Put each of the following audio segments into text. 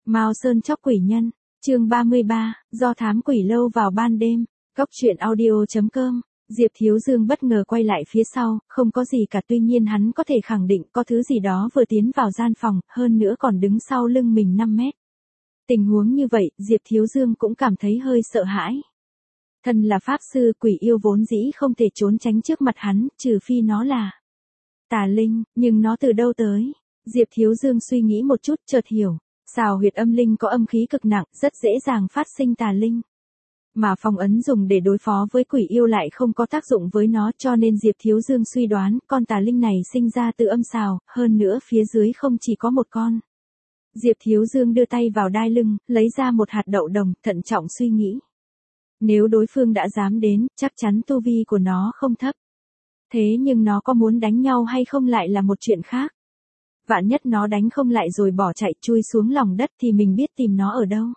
Mao Sơn chóc quỷ nhân, chương 33, do thám quỷ lâu vào ban đêm, Cóc truyện audio.com. Diệp Thiếu Dương bất ngờ quay lại phía sau, không có gì cả, tuy nhiên hắn có thể khẳng định có thứ gì đó vừa tiến vào gian phòng, hơn nữa còn đứng sau lưng mình 5 mét. Tình huống như vậy, Diệp Thiếu Dương cũng cảm thấy hơi sợ hãi. Thân là pháp sư, quỷ yêu vốn dĩ không thể trốn tránh trước mặt hắn, trừ phi nó là tà linh, nhưng nó từ đâu tới? Diệp Thiếu Dương suy nghĩ một chút, chợt hiểu. Xào huyệt âm linh có âm khí cực nặng, rất dễ dàng phát sinh tà linh. Mà phong ấn dùng để đối phó với quỷ yêu lại không có tác dụng với nó, cho nên Diệp Thiếu Dương suy đoán con tà linh này sinh ra từ âm xào, hơn nữa phía dưới không chỉ có một con. Diệp Thiếu Dương đưa tay vào đai lưng, lấy ra một hạt đậu đồng, thận trọng suy nghĩ. Nếu đối phương đã dám đến, chắc chắn tu vi của nó không thấp. Thế nhưng nó có muốn đánh nhau hay không lại là một chuyện khác. Vạn nhất nó đánh không lại rồi bỏ chạy chui xuống lòng đất thì mình biết tìm nó ở đâu.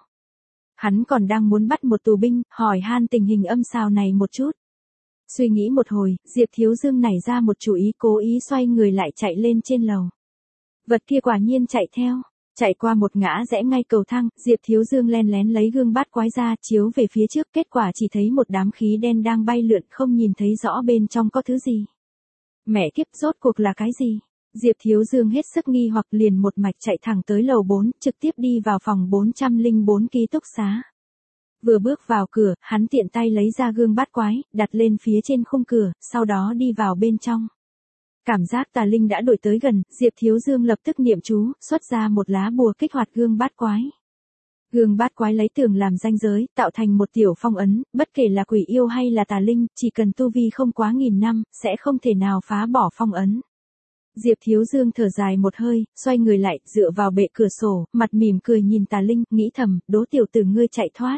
Hắn còn đang muốn bắt một tù binh, hỏi han tình hình âm xào này một chút. Suy nghĩ một hồi, Diệp Thiếu Dương nảy ra một chủ ý, cố ý xoay người lại chạy lên trên lầu. Vật kia quả nhiên chạy theo. Chạy qua một ngã rẽ ngay cầu thang, Diệp Thiếu Dương len lén lấy gương bát quái ra, chiếu về phía trước, kết quả chỉ thấy một đám khí đen đang bay lượn, không nhìn thấy rõ bên trong có thứ gì. Mẹ kiếp, rốt cuộc là cái gì? Diệp Thiếu Dương hết sức nghi hoặc, liền một mạch chạy thẳng tới lầu 4, trực tiếp đi vào phòng 404 ký túc xá. Vừa bước vào cửa, hắn tiện tay lấy ra gương bát quái, đặt lên phía trên khung cửa, sau đó đi vào bên trong. Cảm giác tà linh đã đuổi tới gần, Diệp Thiếu Dương lập tức niệm chú, xuất ra một lá bùa kích hoạt gương bát quái. Gương bát quái lấy tường làm ranh giới, tạo thành một tiểu phong ấn, bất kể là quỷ yêu hay là tà linh, chỉ cần tu vi không quá 1000 năm, sẽ không thể nào phá bỏ phong ấn. Diệp Thiếu Dương thở dài một hơi, xoay người lại, dựa vào bệ cửa sổ, mặt mỉm cười nhìn tà linh, nghĩ thầm, đố tiểu tử ngươi chạy thoát.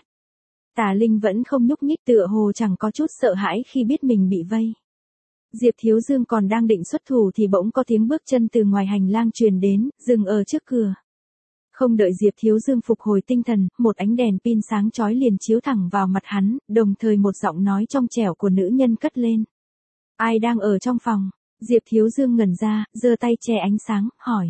Tà linh vẫn không nhúc nhích, tựa hồ chẳng có chút sợ hãi khi biết mình bị vây. Diệp Thiếu Dương còn đang định xuất thủ thì bỗng có tiếng bước chân từ ngoài hành lang truyền đến, dừng ở trước cửa. Không đợi Diệp Thiếu Dương phục hồi tinh thần, một ánh đèn pin sáng chói liền chiếu thẳng vào mặt hắn, đồng thời một giọng nói trong trẻo của nữ nhân cất lên. Ai đang ở trong phòng? Diệp Thiếu Dương ngẩn ra, giơ tay che ánh sáng, hỏi.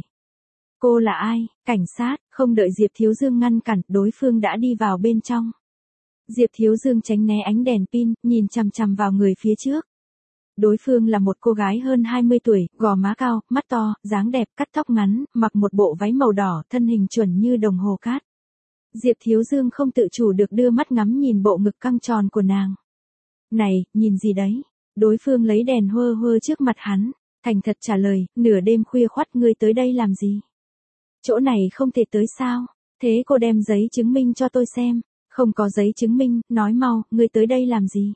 Cô là ai? Cảnh sát? Không đợi Diệp Thiếu Dương ngăn cản, đối phương đã đi vào bên trong. Diệp Thiếu Dương tránh né ánh đèn pin, nhìn chằm chằm vào người phía trước. Đối phương là một cô gái hơn 20 tuổi, gò má cao, mắt to, dáng đẹp, cắt tóc ngắn, mặc một bộ váy màu đỏ, thân hình chuẩn như đồng hồ cát. Diệp Thiếu Dương không tự chủ được đưa mắt ngắm nhìn bộ ngực căng tròn của nàng. Này, nhìn gì đấy? Đối phương lấy đèn hơ hơ trước mặt hắn, thành thật trả lời, nửa đêm khuya khoắt ngươi tới đây làm gì? Chỗ này không thể tới sao? Thế cô đem giấy chứng minh cho tôi xem. Không có giấy chứng minh, nói mau, ngươi tới đây làm gì?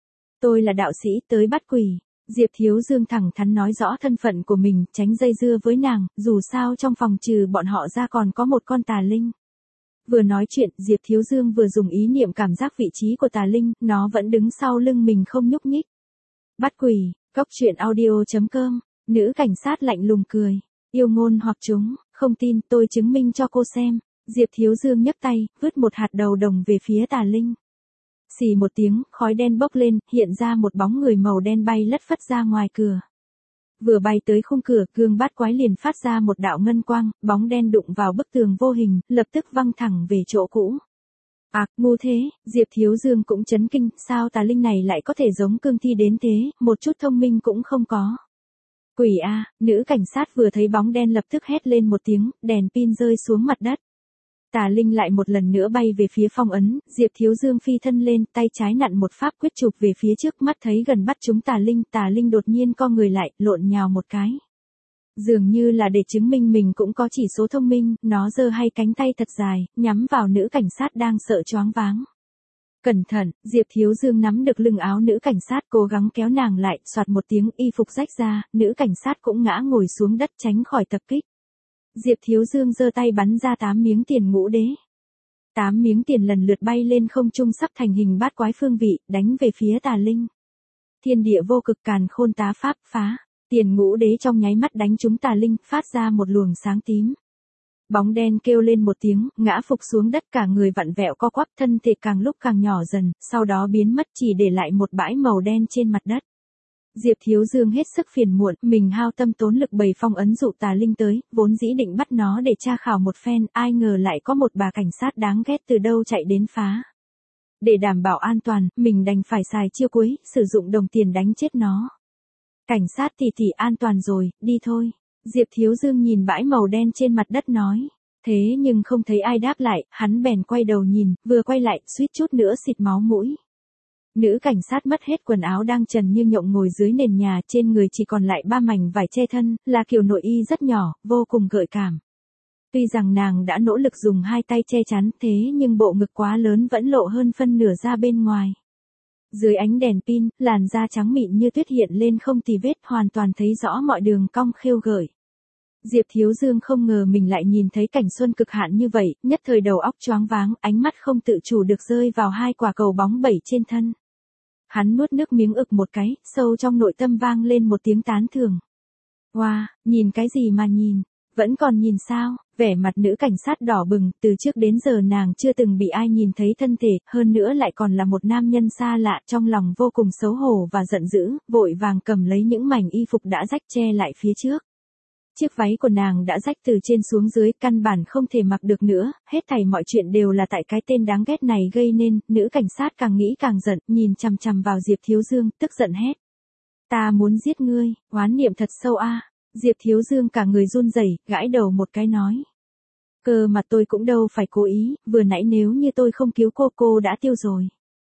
Tôi là đạo sĩ, tới bắt quỷ. Diệp Thiếu Dương thẳng thắn nói rõ thân phận của mình, tránh dây dưa với nàng, dù sao trong phòng trừ bọn họ ra còn có một con tà linh. Vừa nói chuyện, Diệp Thiếu Dương vừa dùng ý niệm cảm giác vị trí của tà linh, nó vẫn đứng sau lưng mình không nhúc nhích. Bắt quỷ, Cóc truyện audio.com, nữ cảnh sát lạnh lùng cười. Yêu ngôn hoặc chúng, không tin, tôi chứng minh cho cô xem. Diệp Thiếu Dương nhấc tay, vứt một hạt đầu đồng về phía tà linh. Xì một tiếng, khói đen bốc lên, hiện ra một bóng người màu đen bay lất phất ra ngoài cửa. Vừa bay tới khung cửa, gương bát quái liền phát ra một đạo ngân quang, bóng đen đụng vào bức tường vô hình, lập tức văng thẳng về chỗ cũ. Ngu thế, Diệp Thiếu Dương cũng chấn kinh, sao tà linh này lại có thể giống cương thi đến thế, một chút thông minh cũng không có. Quỷ a, nữ cảnh sát vừa thấy bóng đen lập tức hét lên một tiếng, đèn pin rơi xuống mặt đất. Tà linh lại một lần nữa bay về phía phong ấn, Diệp Thiếu Dương phi thân lên, tay trái nặn một pháp quyết chụp về phía trước, mắt thấy gần bắt trúng tà linh đột nhiên co người lại, lộn nhào một cái. Dường như là để chứng minh mình cũng có chỉ số thông minh, nó giơ hai cánh tay thật dài, nhắm vào nữ cảnh sát đang sợ choáng váng. Cẩn thận, Diệp Thiếu Dương nắm được lưng áo nữ cảnh sát, cố gắng kéo nàng lại, soạt một tiếng, y phục rách ra, nữ cảnh sát cũng ngã ngồi xuống đất tránh khỏi tập kích. Diệp Thiếu Dương giơ tay bắn ra 8 miếng tiền ngũ đế. 8 miếng tiền lần lượt bay lên không trung sắp thành hình bát quái phương vị, đánh về phía tà linh. Thiên địa vô cực càn khôn tá pháp phá. Tiền ngũ đế trong nháy mắt đánh trúng tà linh, phát ra một luồng sáng tím. Bóng đen kêu lên một tiếng, ngã phục xuống đất, cả người vặn vẹo co quắp, thân thể càng lúc càng nhỏ dần, sau đó biến mất, chỉ để lại một bãi màu đen trên mặt đất. Diệp Thiếu Dương hết sức phiền muộn, mình hao tâm tốn lực bày phong ấn dụ tà linh tới, vốn dĩ định bắt nó để tra khảo một phen, ai ngờ lại có một bà cảnh sát đáng ghét từ đâu chạy đến phá. Để đảm bảo an toàn, mình đành phải xài chiêu cuối, sử dụng đồng tiền đánh chết nó. Cảnh sát thì an toàn rồi, đi thôi. Diệp Thiếu Dương nhìn bãi màu đen trên mặt đất nói. Thế nhưng không thấy ai đáp lại, hắn bèn quay đầu nhìn, vừa quay lại, suýt chút nữa xịt máu mũi. Nữ cảnh sát mất hết quần áo đang trần như nhộng ngồi dưới nền nhà, trên người chỉ còn lại 3 mảnh vải che thân, là kiểu nội y rất nhỏ, vô cùng gợi cảm. Tuy rằng nàng đã nỗ lực dùng 2 tay che chắn, thế nhưng bộ ngực quá lớn vẫn lộ hơn phân nửa ra bên ngoài. Dưới ánh đèn pin, làn da trắng mịn như tuyết hiện lên không tì vết, hoàn toàn thấy rõ mọi đường cong khêu gợi. Diệp Thiếu Dương không ngờ mình lại nhìn thấy cảnh xuân cực hạn như vậy, nhất thời đầu óc choáng váng, ánh mắt không tự chủ được rơi vào 2 quả cầu bóng bẩy trên thân. Hắn nuốt nước miếng ực một cái, sâu trong nội tâm vang lên một tiếng tán thưởng. Wow, nhìn cái gì mà nhìn, vẫn còn nhìn sao? Vẻ mặt nữ cảnh sát đỏ bừng, từ trước đến giờ nàng chưa từng bị ai nhìn thấy thân thể, hơn nữa lại còn là một nam nhân xa lạ, trong lòng vô cùng xấu hổ và giận dữ, vội vàng cầm lấy những mảnh y phục đã rách che lại phía trước. Chiếc váy của nàng đã rách từ trên xuống dưới, căn bản không thể mặc được nữa, hết thảy mọi chuyện đều là tại cái tên đáng ghét này gây nên, nữ cảnh sát càng nghĩ càng giận, nhìn chằm chằm vào Diệp Thiếu Dương, tức giận hét. Ta muốn giết ngươi, oán niệm thật sâu a. Diệp Thiếu Dương cả người run rẩy, gãi đầu một cái nói. Cơ mà tôi cũng đâu phải cố ý, vừa nãy nếu như tôi không cứu cô đã tiêu rồi.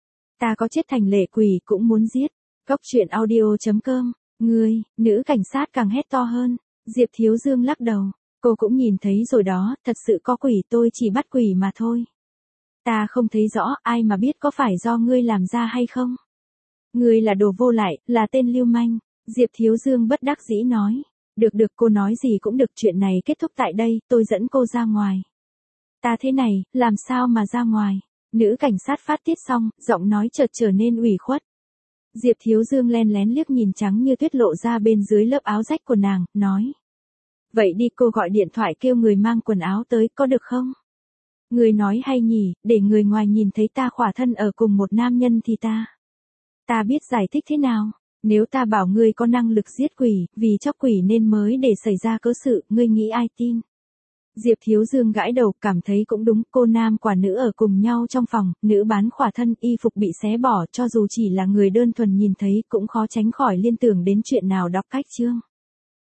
Ta có chết thành lệ quỷ cũng muốn giết. Cốc truyện audio.com, ngươi, nữ cảnh sát càng hét to hơn. Diệp Thiếu Dương lắc đầu, cô cũng nhìn thấy rồi đó, thật sự có quỷ, tôi chỉ bắt quỷ mà thôi. Ta không thấy rõ, ai mà biết có phải do ngươi làm ra hay không? Ngươi là đồ vô lại, là tên lưu manh. Diệp Thiếu Dương bất đắc dĩ nói. Được cô nói gì cũng được, chuyện này kết thúc tại đây, tôi dẫn cô ra ngoài. Ta thế này, làm sao mà ra ngoài? Nữ cảnh sát phát tiết xong, giọng nói chợt trở nên ủy khuất. Diệp Thiếu Dương len lén liếc nhìn trắng như tuyết lộ ra bên dưới lớp áo rách của nàng, nói. Vậy đi, cô gọi điện thoại kêu người mang quần áo tới, có được không? Người nói hay nhỉ, để người ngoài nhìn thấy ta khỏa thân ở cùng một nam nhân thì ta biết giải thích thế nào? Nếu ta bảo ngươi có năng lực giết quỷ, vì chóc quỷ nên mới để xảy ra cớ sự, ngươi nghĩ ai tin? Diệp Thiếu Dương gãi đầu, cảm thấy cũng đúng, cô nam quả nữ ở cùng nhau trong phòng, nữ bán khỏa thân, y phục bị xé bỏ, cho dù chỉ là người đơn thuần nhìn thấy cũng khó tránh khỏi liên tưởng đến chuyện nào đọc cách chương.